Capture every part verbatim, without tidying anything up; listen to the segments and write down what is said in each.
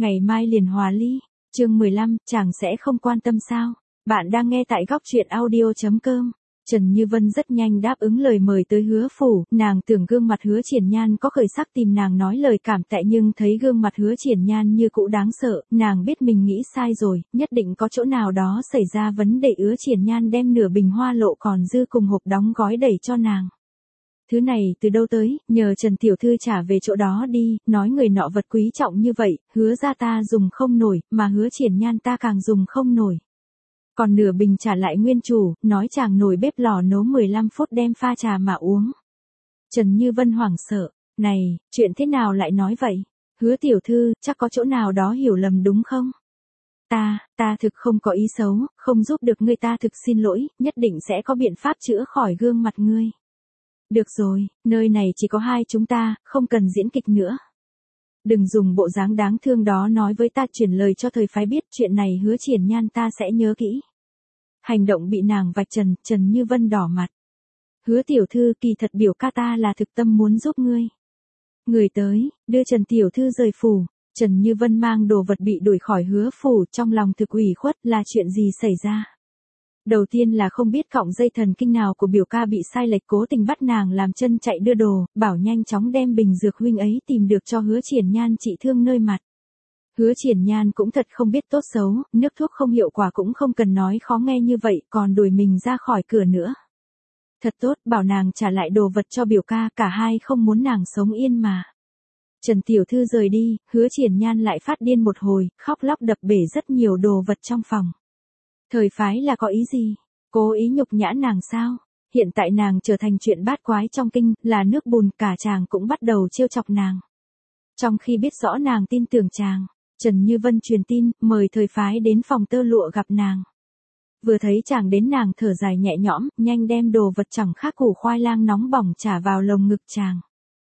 ngày mai liền hòa ly. Chương mười lăm, chàng sẽ không quan tâm sao? Bạn đang nghe tại góc truyện audio chấm com. Trần Như Vân rất nhanh đáp ứng lời mời tới Hứa phủ, nàng tưởng gương mặt Hứa Triển Nhan có khởi sắc tìm nàng nói lời cảm tạ, nhưng thấy gương mặt Hứa Triển Nhan như cũ đáng sợ, nàng biết mình nghĩ sai rồi, nhất định có chỗ nào đó xảy ra vấn đề. Hứa Triển Nhan đem nửa bình hoa lộ còn dư cùng hộp đóng gói đẩy cho nàng. Thứ này từ đâu tới, nhờ Trần tiểu thư trả về chỗ đó đi, nói người nọ vật quý trọng như vậy, Hứa gia ta dùng không nổi, mà Hứa Triển Nhan ta càng dùng không nổi. Còn nửa bình trả lại nguyên chủ, nói chàng nồi bếp lò nấu mười lăm phút đem pha trà mà uống. Trần Như Vân hoảng sợ, này, chuyện thế nào lại nói vậy? Hứa tiểu thư, chắc có chỗ nào đó hiểu lầm đúng không? Ta, ta thực không có ý xấu, không giúp được ngươi, ta thực xin lỗi, nhất định sẽ có biện pháp chữa khỏi gương mặt ngươi. Được rồi, nơi này chỉ có hai chúng ta, không cần diễn kịch nữa. Đừng dùng bộ dáng đáng thương đó nói với ta, chuyển lời cho thời phái biết chuyện này Hứa Triển Nhan ta sẽ nhớ kỹ. Hành động bị nàng vạch trần, Trần Như Vân đỏ mặt. Hứa tiểu thư, kỳ thật biểu ca ta là thực tâm muốn giúp ngươi. Người tới, đưa Trần tiểu thư rời phủ. Trần Như Vân mang đồ vật bị đuổi khỏi Hứa phủ, trong lòng thực ủy khuất, là chuyện gì xảy ra? Đầu tiên là không biết cọng dây thần kinh nào của biểu ca bị sai lệch, cố tình bắt nàng làm chân chạy đưa đồ, bảo nhanh chóng đem bình dược huynh ấy tìm được cho Hứa Triển Nhan trị thương nơi mặt. Hứa Triển Nhan cũng thật không biết tốt xấu, nước thuốc không hiệu quả cũng không cần nói khó nghe như vậy, còn đuổi mình ra khỏi cửa nữa. Thật tốt, bảo nàng trả lại đồ vật cho biểu ca, cả hai không muốn nàng sống yên mà. Trần tiểu thư rời đi, Hứa Triển Nhan lại phát điên một hồi, khóc lóc đập bể rất nhiều đồ vật trong phòng. Thời phái là có ý gì? Cố ý nhục nhã nàng sao? Hiện tại nàng trở thành chuyện bát quái trong kinh, là nước bùn, cả chàng cũng bắt đầu trêu chọc nàng. Trong khi biết rõ nàng tin tưởng chàng, Trần Như Vân truyền tin, mời thời phái đến phòng tơ lụa gặp nàng. Vừa thấy chàng đến nàng thở dài nhẹ nhõm, nhanh đem đồ vật chẳng khác củ khoai lang nóng bỏng trả vào lồng ngực chàng.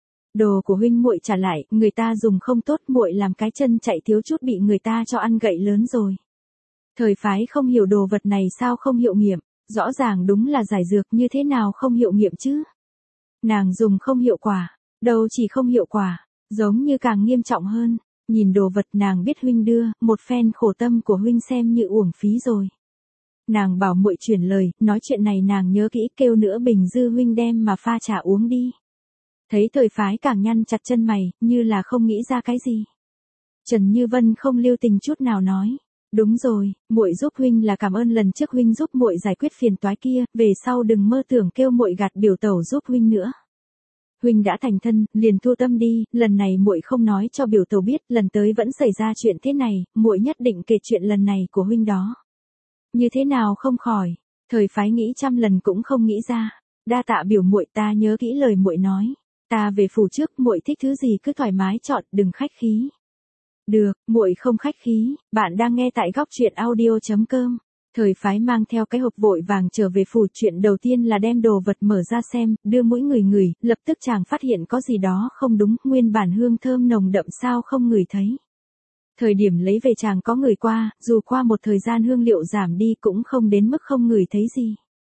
Đồ của huynh muội trả lại, người ta dùng không tốt, muội làm cái chân chạy thiếu chút bị người ta cho ăn gậy lớn rồi. Thời phái không hiểu đồ vật này sao không hiệu nghiệm, rõ ràng đúng là giải dược, như thế nào không hiệu nghiệm chứ? Nàng dùng không hiệu quả, đâu chỉ không hiệu quả, giống như càng nghiêm trọng hơn. Nhìn đồ vật nàng biết huynh đưa, một phen khổ tâm của huynh xem như uổng phí rồi. Nàng bảo muội chuyển lời, nói chuyện này nàng nhớ kỹ, kêu nữa bình dư huynh đem mà pha trà uống đi. Thấy thời phái càng nhăn chặt chân mày, như là không nghĩ ra cái gì. Trần Như Vân không lưu tình chút nào nói. Đúng rồi, muội giúp huynh là cảm ơn lần trước huynh giúp muội giải quyết phiền toái kia, về sau đừng mơ tưởng kêu muội gạt biểu tẩu giúp huynh nữa. Huynh đã thành thân, liền thu tâm đi, lần này muội không nói cho biểu tẩu biết, lần tới vẫn xảy ra chuyện thế này, muội nhất định kể chuyện lần này của huynh đó. Như thế nào không khỏi, thời phái nghĩ trăm lần cũng không nghĩ ra. Đa tạ biểu muội, ta nhớ kỹ lời muội nói. Ta về phủ trước, muội thích thứ gì cứ thoải mái chọn, đừng khách khí. Được, muội không khách khí. Bạn đang nghe tại góc truyện audio chấm com. Thời phái mang theo cái hộp vội vàng trở về phủ, chuyện đầu tiên là đem đồ vật mở ra xem, đưa mỗi người ngửi, lập tức chàng phát hiện có gì đó không đúng, nguyên bản hương thơm nồng đậm sao không ngửi thấy. Thời điểm lấy về chàng có ngửi qua, dù qua một thời gian hương liệu giảm đi cũng không đến mức không ngửi thấy gì.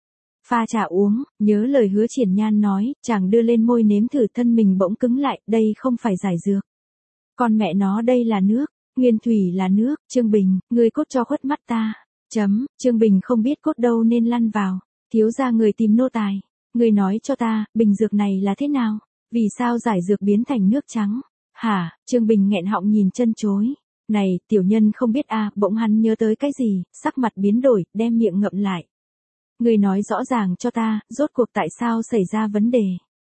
Pha trà uống, nhớ lời Hứa Triển Nhan nói, chàng đưa lên môi nếm thử, thân mình bỗng cứng lại, đây không phải giải dược. Con mẹ nó, đây là nước, nguyên thủy là nước. Trương Bình, ngươi cốt cho khuất mắt ta. Chấm, Trương Bình không biết cốt đâu nên lăn vào. Thiếu gia người tìm nô tài. Ngươi nói cho ta, bình dược này là thế nào? Vì sao giải dược biến thành nước trắng? Hả? Trương Bình nghẹn họng nhìn chân chối. Này, tiểu nhân không biết a. Bỗng hắn nhớ tới cái gì, sắc mặt biến đổi, đem miệng ngậm lại. Ngươi nói rõ ràng cho ta, rốt cuộc tại sao xảy ra vấn đề?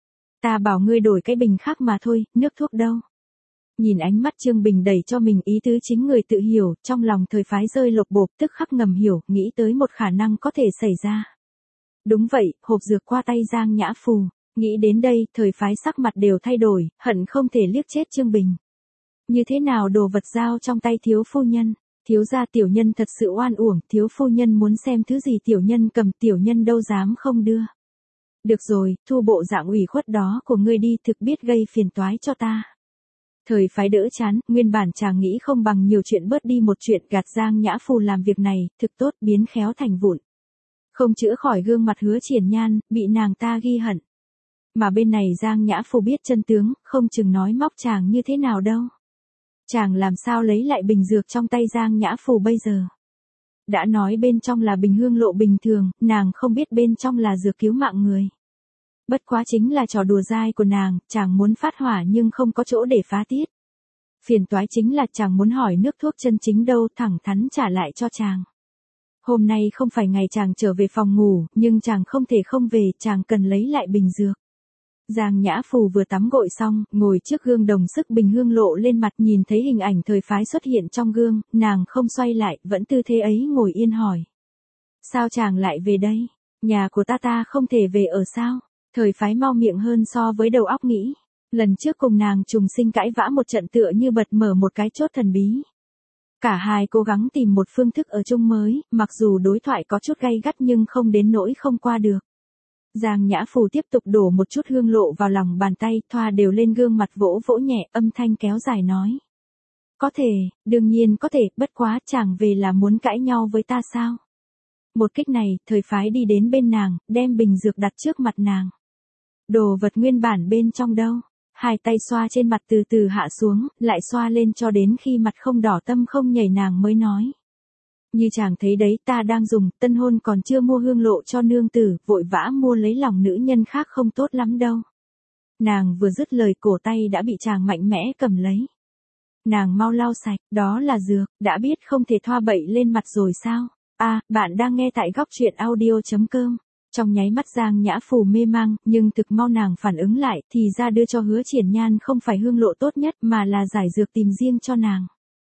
Ta bảo ngươi đổi cái bình khác mà thôi, nước thuốc đâu? Nhìn ánh mắt Trương Bình đầy cho mình ý tứ chính người tự hiểu, trong lòng thời phái rơi lột bột, tức khắc ngầm hiểu, nghĩ tới một khả năng có thể xảy ra. Đúng vậy, hộp dược qua tay Giang Nhã Phù. Nghĩ đến đây, thời phái sắc mặt đều thay đổi, hận không thể liếc chết Trương Bình. Như thế nào đồ vật giao trong tay thiếu phu nhân? Thiếu gia tiểu nhân thật sự oan uổng, thiếu phu nhân muốn xem thứ gì tiểu nhân cầm, tiểu nhân đâu dám không đưa. Được rồi, thu bộ dạng ủy khuất đó của ngươi đi, thực biết gây phiền toái cho ta. Thời phái đỡ chán, nguyên bản chàng nghĩ không bằng nhiều chuyện bớt đi một chuyện, gạt Giang Nhã Phù làm việc này, thực tốt, biến khéo thành vụn. Không chữa khỏi gương mặt Hứa Triển Nhan, bị nàng ta ghi hận. Mà bên này Giang Nhã Phù biết chân tướng, không chừng nói móc chàng như thế nào đâu. Chàng làm sao lấy lại bình dược trong tay Giang Nhã Phù bây giờ? Đã nói bên trong là bình hương lộ bình thường, nàng không biết bên trong là dược cứu mạng người. Bất quá chính là trò đùa dai của nàng, chàng muốn phát hỏa nhưng không có chỗ để phá tiết. Phiền toái chính là chàng muốn hỏi nước thuốc chân chính đâu, thẳng thắn trả lại cho chàng. Hôm nay không phải ngày chàng trở về phòng ngủ, nhưng chàng không thể không về, chàng cần lấy lại bình dược. Giang Nhã Phù vừa tắm gội xong, ngồi trước gương đồng sức bình hương lộ lên mặt, nhìn thấy hình ảnh Thời Phái xuất hiện trong gương, nàng không xoay lại, vẫn tư thế ấy ngồi yên hỏi. Sao chàng lại về đây? Nhà của ta ta không thể về ở sao? Thời Phái mau miệng hơn so với đầu óc nghĩ. Lần trước cùng nàng trùng sinh cãi vã một trận tựa như bật mở một cái chốt thần bí. Cả hai cố gắng tìm một phương thức ở chung mới, mặc dù đối thoại có chút gay gắt nhưng không đến nỗi không qua được. Giang Nhã Phù tiếp tục đổ một chút hương lộ vào lòng bàn tay, thoa đều lên gương mặt, vỗ vỗ nhẹ, âm thanh kéo dài nói. Có thể, đương nhiên có thể, bất quá chàng về là muốn cãi nhau với ta sao? Một kích này, Thời Phái đi đến bên nàng, đem bình dược đặt trước mặt nàng. Đồ vật nguyên bản bên trong đâu? Hai tay xoa trên mặt từ từ hạ xuống, lại xoa lên cho đến khi mặt không đỏ tâm không nhảy nàng mới nói. Như chàng thấy đấy, ta đang dùng, tân hôn còn chưa mua hương lộ cho nương tử, vội vã mua lấy lòng nữ nhân khác không tốt lắm đâu. Nàng vừa dứt lời, cổ tay đã bị chàng mạnh mẽ cầm lấy. Nàng mau lau sạch, đó là dược, đã biết không thể thoa bậy lên mặt rồi sao? À, bạn đang nghe tại góc truyện audio.com. Trong nháy mắt Giang Nhã Phù mê mang, nhưng thực mau nàng phản ứng lại, thì ra đưa cho Hứa Triển Nhan không phải hương lộ tốt nhất mà là giải dược tìm riêng cho nàng.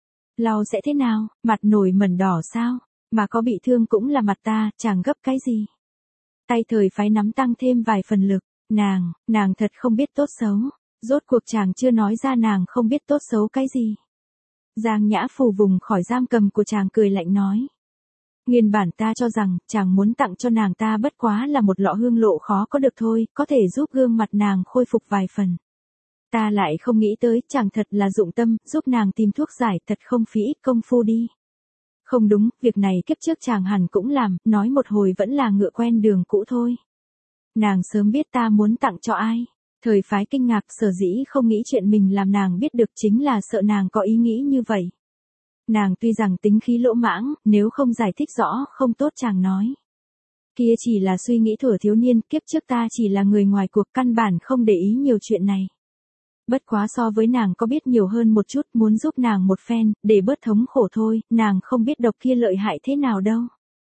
Lau sẽ thế nào, mặt nổi mẩn đỏ sao, mà có bị thương cũng là mặt ta, chàng gấp cái gì? Tay Thời Phái nắm tăng thêm vài phần lực, nàng, nàng thật không biết tốt xấu, rốt cuộc chàng chưa nói ra nàng không biết tốt xấu cái gì. Giang Nhã Phù vùng khỏi giam cầm của chàng cười lạnh nói. Nguyên bản ta cho rằng, chàng muốn tặng cho nàng ta bất quá là một lọ hương lộ khó có được thôi, có thể giúp gương mặt nàng khôi phục vài phần. Ta lại không nghĩ tới, chàng thật là dụng tâm, giúp nàng tìm thuốc giải, thật không phí ít công phu đi. Không đúng, việc này kiếp trước chàng hẳn cũng làm, nói một hồi vẫn là ngựa quen đường cũ thôi. Nàng sớm biết ta muốn tặng cho ai. Thời Phái kinh ngạc, sở dĩ không nghĩ chuyện mình làm nàng biết được chính là sợ nàng có ý nghĩ như vậy. Nàng tuy rằng tính khí lỗ mãng, nếu không giải thích rõ, không tốt chàng nói. Kia chỉ là suy nghĩ thuở thiếu niên, kiếp trước ta chỉ là người ngoài cuộc, căn bản không để ý nhiều chuyện này. Bất quá so với nàng có biết nhiều hơn một chút, muốn giúp nàng một phen, để bớt thống khổ thôi, nàng không biết độc kia lợi hại thế nào đâu.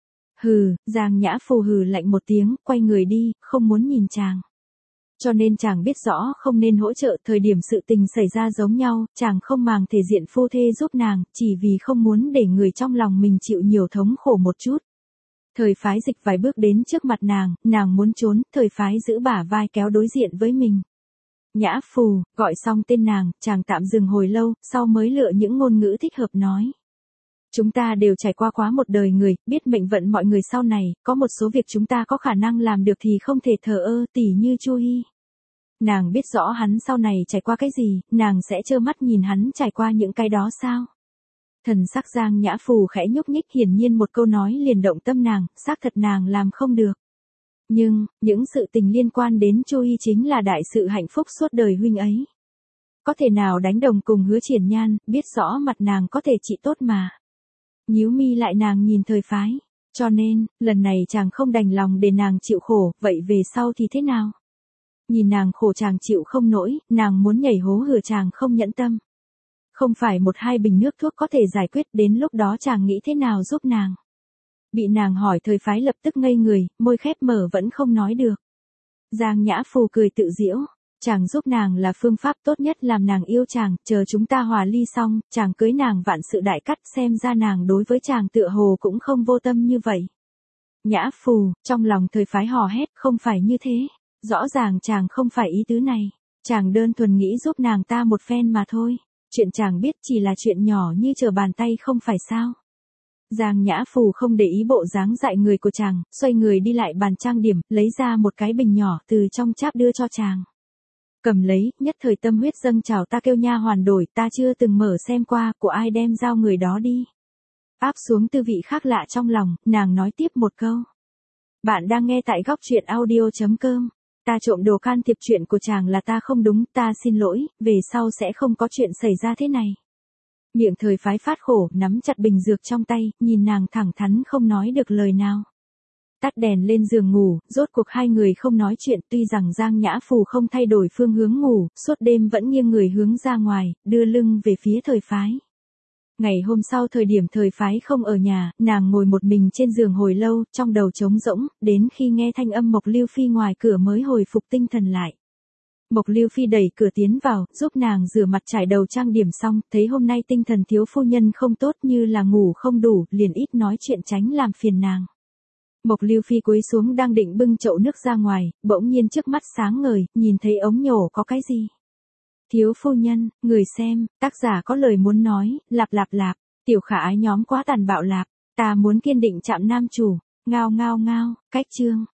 Hừ, Giang Nhã Phù hừ lạnh một tiếng, quay người đi, không muốn nhìn chàng. Cho nên chàng biết rõ không nên hỗ trợ, thời điểm sự tình xảy ra giống nhau, chàng không màng thể diện phu thê giúp nàng, chỉ vì không muốn để người trong lòng mình chịu nhiều thống khổ một chút. Thời Phái dịch vài bước đến trước mặt nàng, nàng muốn trốn, Thời Phái giữ bả vai kéo đối diện với mình. Nhã Phù, gọi xong tên nàng, chàng tạm dừng hồi lâu, sau mới lựa những ngôn ngữ thích hợp nói. Chúng ta đều trải qua quá một đời người, biết mệnh vận mọi người sau này, có một số việc chúng ta có khả năng làm được thì không thể thờ ơ, tỉ như Chu Hi. Nàng biết rõ hắn sau này trải qua cái gì, nàng sẽ trơ mắt nhìn hắn trải qua những cái đó sao? Thần sắc Giang Nhã Phù khẽ nhúc nhích, hiển nhiên một câu nói liền động tâm nàng, xác thật nàng làm không được. Nhưng, những sự tình liên quan đến Chu Hi chính là đại sự hạnh phúc suốt đời huynh ấy. Có thể nào đánh đồng cùng Hứa Triển Nhan, biết rõ mặt nàng có thể trị tốt mà. Nhíu mi lại nàng nhìn Thời Phái. Cho nên, lần này chàng không đành lòng để nàng chịu khổ, vậy về sau thì thế nào? Nhìn nàng khổ chàng chịu không nổi, nàng muốn nhảy hố hửa chàng không nhẫn tâm. Không phải một hai bình nước thuốc có thể giải quyết, đến lúc đó chàng nghĩ thế nào giúp nàng? Bị nàng hỏi Thời Phái lập tức ngây người, môi khép mở vẫn không nói được. Giang Nhã Phù cười tự giễu, chàng giúp nàng là phương pháp tốt nhất làm nàng yêu chàng, chờ chúng ta hòa ly xong, chàng cưới nàng vạn sự đại cắt, xem ra nàng đối với chàng tựa hồ cũng không vô tâm như vậy. Nhã Phù, trong lòng Thời Phái hò hét, không phải như thế, rõ ràng chàng không phải ý tứ này, chàng đơn thuần nghĩ giúp nàng ta một phen mà thôi, chuyện chàng biết chỉ là chuyện nhỏ như trở bàn tay không phải sao. Giang Nhã Phù không để ý bộ dáng dại người của chàng, xoay người đi lại bàn trang điểm, lấy ra một cái bình nhỏ từ trong cháp đưa cho chàng. Cầm lấy, nhất thời tâm huyết dâng trào, ta kêu nha hoàn đổi, ta chưa từng mở xem qua, của ai đem giao người đó đi. Áp xuống tư vị khác lạ trong lòng, nàng nói tiếp một câu. Bạn đang nghe tại góc truyện audio.com. Ta trộm đồ can thiệp chuyện của chàng là ta không đúng, ta xin lỗi, về sau sẽ không có chuyện xảy ra thế này. Miệng Thời Phái phát khổ, nắm chặt bình dược trong tay, nhìn nàng thẳng thắn không nói được lời nào. Tắt đèn lên giường ngủ, rốt cuộc hai người không nói chuyện, tuy rằng Giang Nhã Phù không thay đổi phương hướng ngủ, suốt đêm vẫn nghiêng người hướng ra ngoài, đưa lưng về phía Thời Phái. Ngày hôm sau thời điểm Thời Phái không ở nhà, nàng ngồi một mình trên giường hồi lâu, trong đầu trống rỗng, đến khi nghe thanh âm Mộc Lưu Phi ngoài cửa mới hồi phục tinh thần lại. Mộc Lưu Phi đẩy cửa tiến vào, giúp nàng rửa mặt trải đầu trang điểm xong, thấy hôm nay tinh thần thiếu phu nhân không tốt như là ngủ không đủ, liền ít nói chuyện tránh làm phiền nàng. Mộc Lưu Phi cúi xuống đang định bưng chậu nước ra ngoài, bỗng nhiên trước mắt sáng ngời, nhìn thấy ống nhổ có cái gì. Thiếu phu nhân, người xem, tác giả có lời muốn nói, lạp lạp lạp, tiểu khả ái nhóm quá tàn bạo lạp, ta muốn kiên định chạm nam chủ, ngao ngao ngao, cách chương.